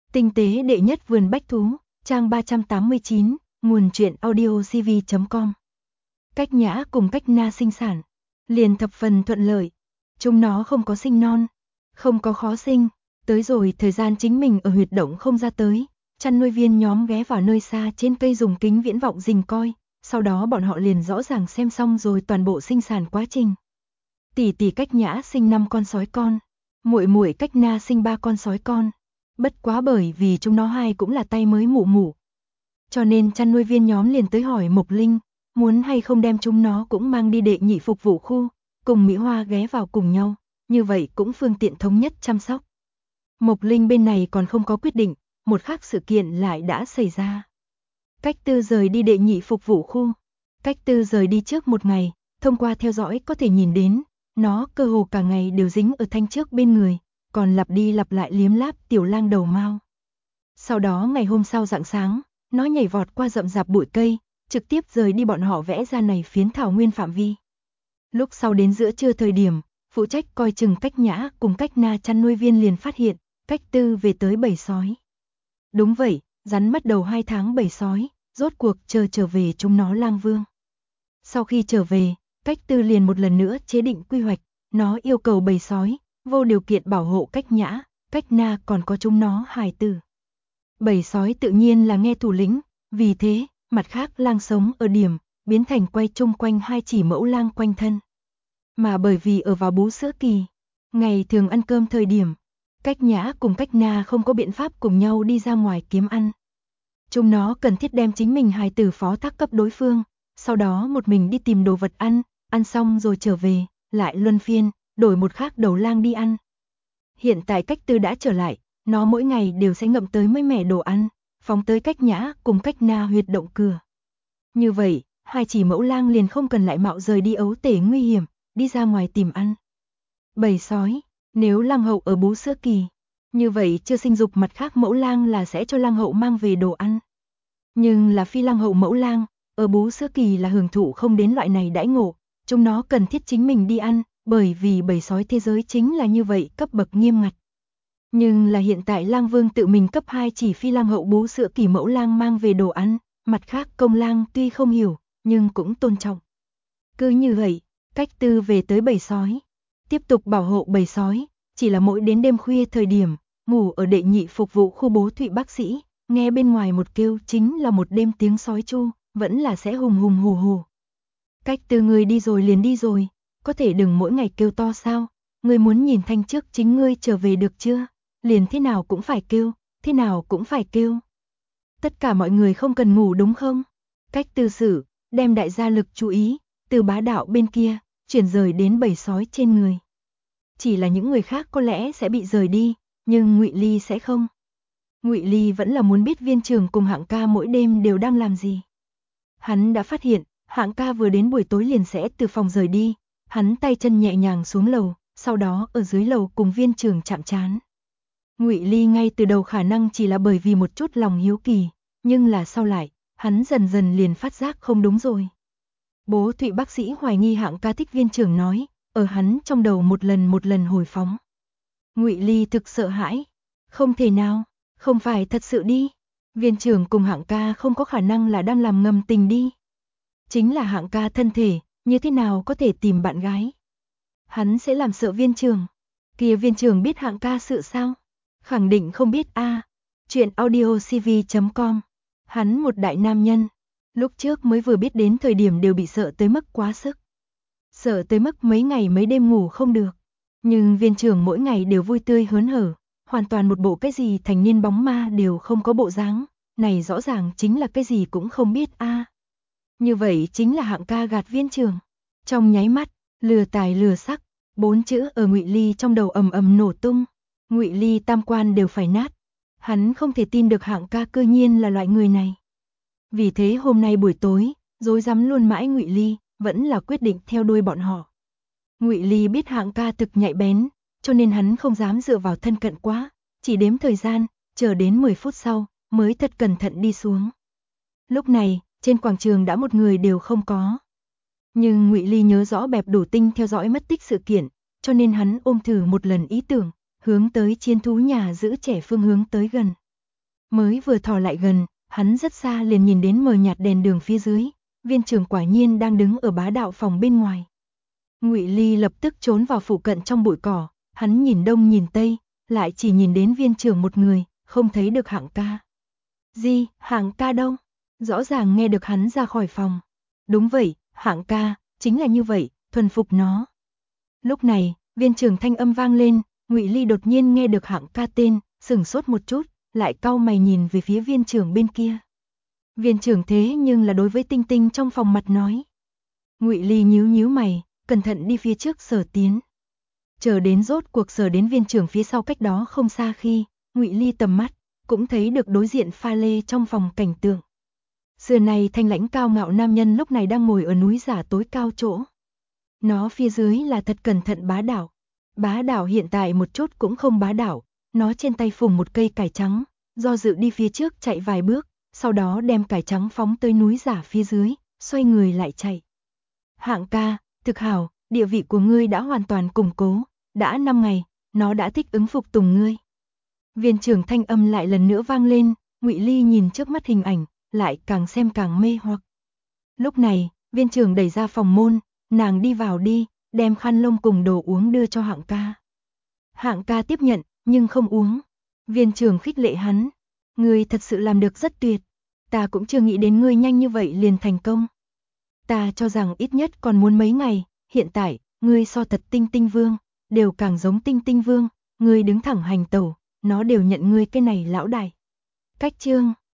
Tinh tế đệ nhất vườn bách thú, trang 389, nguồn truyện audiocv.com. Cách Nhã cùng Cách Na sinh sản, liền thập phần thuận lợi. Chúng nó không có sinh non, không có khó sinh. Tới rồi thời gian chính mình ở huyệt động không ra tới, chăn nuôi viên nhóm ghé vào nơi xa trên cây dùng kính viễn vọng rình coi, sau đó bọn họ liền rõ ràng xem xong rồi toàn bộ sinh sản quá trình. Tỷ tỷ Cách Nhã sinh 5 con sói con, muội muội Cách Na sinh 3 con sói con. Bất quá bởi vì chúng nó hai cũng là tay mới mụ mụ, cho nên chăn nuôi viên nhóm liền tới hỏi Mộc Linh, muốn hay không đem chúng nó cũng mang đi đệ nhị phục vụ khu, cùng Mỹ Hoa ghé vào cùng nhau, như vậy cũng phương tiện thống nhất chăm sóc. Mộc Linh bên này còn không có quyết định, một khác sự kiện lại đã xảy ra. Cách Tư rời đi đệ nhị phục vụ khu. Cách Tư rời đi trước một ngày, thông qua theo dõi có thể nhìn đến, nó cơ hồ cả ngày đều dính ở Thanh Trước bên người, còn lặp đi lặp lại liếm láp tiểu lang đầu mao. Sau đó ngày hôm sau rạng sáng, nó nhảy vọt qua rậm rạp bụi cây, trực tiếp rời đi bọn họ vẽ ra này phiến thảo nguyên phạm vi. Lúc sau đến giữa trưa thời điểm, phụ trách coi chừng Cách Nhã cùng Cách Na chăn nuôi viên liền phát hiện, Cách Tư về tới bầy sói. Đúng vậy, rắn mất đầu 2 tháng bầy sói, rốt cuộc trở về chúng nó lang vương. Sau khi trở về, Cách Tư liền một lần nữa chế định quy hoạch, nó yêu cầu bầy sói vô điều kiện bảo hộ Cách Nhã, Cách Na còn có chúng nó hài tử. Bầy sói tự nhiên là nghe thủ lĩnh, vì thế, mặt khác lang sống ở điểm, biến thành quay chung quanh 2 chỉ mẫu lang quanh thân. Mà bởi vì ở vào bú sữa kỳ, ngày thường ăn cơm thời điểm, Cách Nhã cùng Cách Na không có biện pháp cùng nhau đi ra ngoài kiếm ăn. Chúng nó cần thiết đem chính mình hài tử phó thác cấp đối phương, sau đó một mình đi tìm đồ vật ăn xong rồi trở về, lại luân phiên, đổi một khác đầu lang đi ăn. Hiện tại Cách Tư đã trở lại, nó mỗi ngày đều sẽ ngậm tới mới mẻ đồ ăn, phóng tới Cách Nhã cùng Cách Na huyệt động cửa. Như vậy, 2 chỉ mẫu lang liền không cần lại mạo rời đi ấu tể nguy hiểm, đi ra ngoài tìm ăn. Bầy sói, nếu lang hậu ở bú sữa kỳ, như vậy chưa sinh dục mặt khác mẫu lang là sẽ cho lang hậu mang về đồ ăn. Nhưng là phi lang hậu mẫu lang, ở bú sữa kỳ là hưởng thụ không đến loại này đãi ngộ, chúng nó cần thiết chính mình đi ăn, bởi vì bầy sói thế giới chính là như vậy cấp bậc nghiêm ngặt. Nhưng là hiện tại lang vương tự mình cấp 2 chỉ phi lang hậu bú sữa kỳ mẫu lang mang về đồ ăn, mặt khác công lang tuy không hiểu, nhưng cũng tôn trọng. Cứ như vậy, Cách Tư về tới bầy sói, tiếp tục bảo hộ bầy sói, chỉ là mỗi đến đêm khuya thời điểm, ngủ ở đệ nhị phục vụ khu bố thụy bác sĩ, nghe bên ngoài một kêu chính là một đêm tiếng sói chu, vẫn là sẽ hùng hùng hù hù. Cách Tư người đi rồi liền đi rồi, có thể đừng mỗi ngày kêu to sao, người muốn nhìn Thanh Trước chính ngươi trở về được chưa, liền thế nào cũng phải kêu, thế nào cũng phải kêu. Tất cả mọi người không cần ngủ đúng không? Cách Tư xử, đem đại gia lực chú ý, từ bá đạo bên kia, chuyển rời đến bầy sói trên người. Chỉ là những người khác có lẽ sẽ bị rời đi, nhưng Ngụy Ly sẽ không. Ngụy Ly vẫn là muốn biết Viên Trường cùng Hạng Ca mỗi đêm đều đang làm gì. Hắn đã phát hiện, Hạng Ca vừa đến buổi tối liền sẽ từ phòng rời đi, hắn tay chân nhẹ nhàng xuống lầu, sau đó ở dưới lầu cùng Viên Trường chạm trán. Ngụy Ly ngay từ đầu khả năng chỉ là bởi vì một chút lòng hiếu kỳ, nhưng là sau lại, hắn dần dần liền phát giác không đúng rồi. Bố Thụy bác sĩ hoài nghi Hạng Ca thích Viên Trường nói, ở hắn trong đầu một lần hồi phóng. Ngụy Ly thực sợ hãi, không thể nào, không phải thật sự đi. Viên Trường cùng Hạng Ca không có khả năng là đang làm ngầm tình đi. Chính là Hạng Ca thân thể, như thế nào có thể tìm bạn gái? Hắn sẽ làm sợ Viên Trường. Kia Viên Trường biết Hạng Ca sự sao? Khẳng định không biết a. Chuyện audiocv.com. Hắn một đại nam nhân, lúc trước mới vừa biết đến thời điểm đều bị sợ tới mức quá sức. Sợ tới mức mấy ngày mấy đêm ngủ không được. Nhưng Viên Trường mỗi ngày đều vui tươi hớn hở, hoàn toàn một bộ cái gì thành niên bóng ma đều không có bộ dáng, này rõ ràng chính là cái gì cũng không biết a. Như vậy chính là Hạng Ca gạt Viên Trường. Trong nháy mắt, lừa tài lừa sắc, 4 chữ ở Ngụy Ly trong đầu ầm ầm nổ tung. Ngụy Ly tam quan đều phải nát. Hắn không thể tin được Hạng Ca cư nhiên là loại người này. Vì thế hôm nay buổi tối, rối rắm luôn mãi Ngụy Ly, vẫn là quyết định theo đuôi bọn họ. Ngụy Ly biết Hạng Ca thực nhạy bén, cho nên hắn không dám dựa vào thân cận quá, chỉ đếm thời gian, chờ đến 10 phút sau, mới thật cẩn thận đi xuống. Lúc này, trên quảng trường đã một người đều không có. Nhưng Ngụy Ly nhớ rõ Bẹp Đủ Tinh theo dõi mất tích sự kiện, cho nên hắn ôm thử một lần ý tưởng, hướng tới chiến thú nhà giữ trẻ phương hướng tới gần. Mới vừa thò lại gần, hắn rất xa liền nhìn đến mờ nhạt đèn đường phía dưới, Viên Trường quả nhiên đang đứng ở bá đạo phòng bên ngoài. Ngụy Ly lập tức trốn vào phụ cận trong bụi cỏ, hắn nhìn đông nhìn tây, lại chỉ nhìn đến Viên Trường một người, không thấy được Hạng ca. Gì, Hạng ca đâu? Rõ ràng nghe được hắn ra khỏi phòng. Đúng vậy, Hạng ca, chính là như vậy, thuần phục nó. Lúc này, Viên Trường thanh âm vang lên, Ngụy Ly đột nhiên nghe được Hạng ca tên, sửng sốt một chút, lại cau mày nhìn về phía Viên Trường bên kia. Viên Trường thế nhưng là đối với Tinh Tinh trong phòng mặt nói. Ngụy Ly nhíu nhíu mày, cẩn thận đi phía trước Sở tiến. Chờ đến rốt cuộc Sở đến Viên Trường phía sau cách đó không xa khi, Ngụy Ly tầm mắt cũng thấy được đối diện pha lê trong phòng cảnh tượng. Xưa này thanh lãnh cao ngạo nam nhân lúc này đang ngồi ở núi giả tối cao chỗ. Nó phía dưới là thật cẩn thận bá đạo. Bá đạo hiện tại một chút cũng không bá đạo, nó trên tay phùng một cây cải trắng, do dự đi phía trước chạy vài bước, sau đó đem cải trắng phóng tới núi giả phía dưới, xoay người lại chạy. Hạng ca, thực hảo, địa vị của ngươi đã hoàn toàn củng cố, đã 5 ngày, nó đã thích ứng phục tùng ngươi. Viên Trường thanh âm lại lần nữa vang lên, Ngụy Ly nhìn trước mắt hình ảnh, lại càng xem càng mê hoặc. Lúc này, Viên Trường đẩy ra phòng môn, nàng đi vào đi, đem khăn lông cùng đồ uống đưa cho Hạng ca. Hạng ca tiếp nhận, nhưng không uống. Viên Trường khích lệ hắn, ngươi thật sự làm được rất tuyệt, ta cũng chưa nghĩ đến ngươi nhanh như vậy liền thành công. Ta cho rằng ít nhất còn muốn mấy ngày, hiện tại, ngươi so thật Tinh Tinh Vương, đều càng giống Tinh Tinh Vương, ngươi đứng thẳng hành tẩu, nó đều nhận ngươi cái này lão đại. Cách chương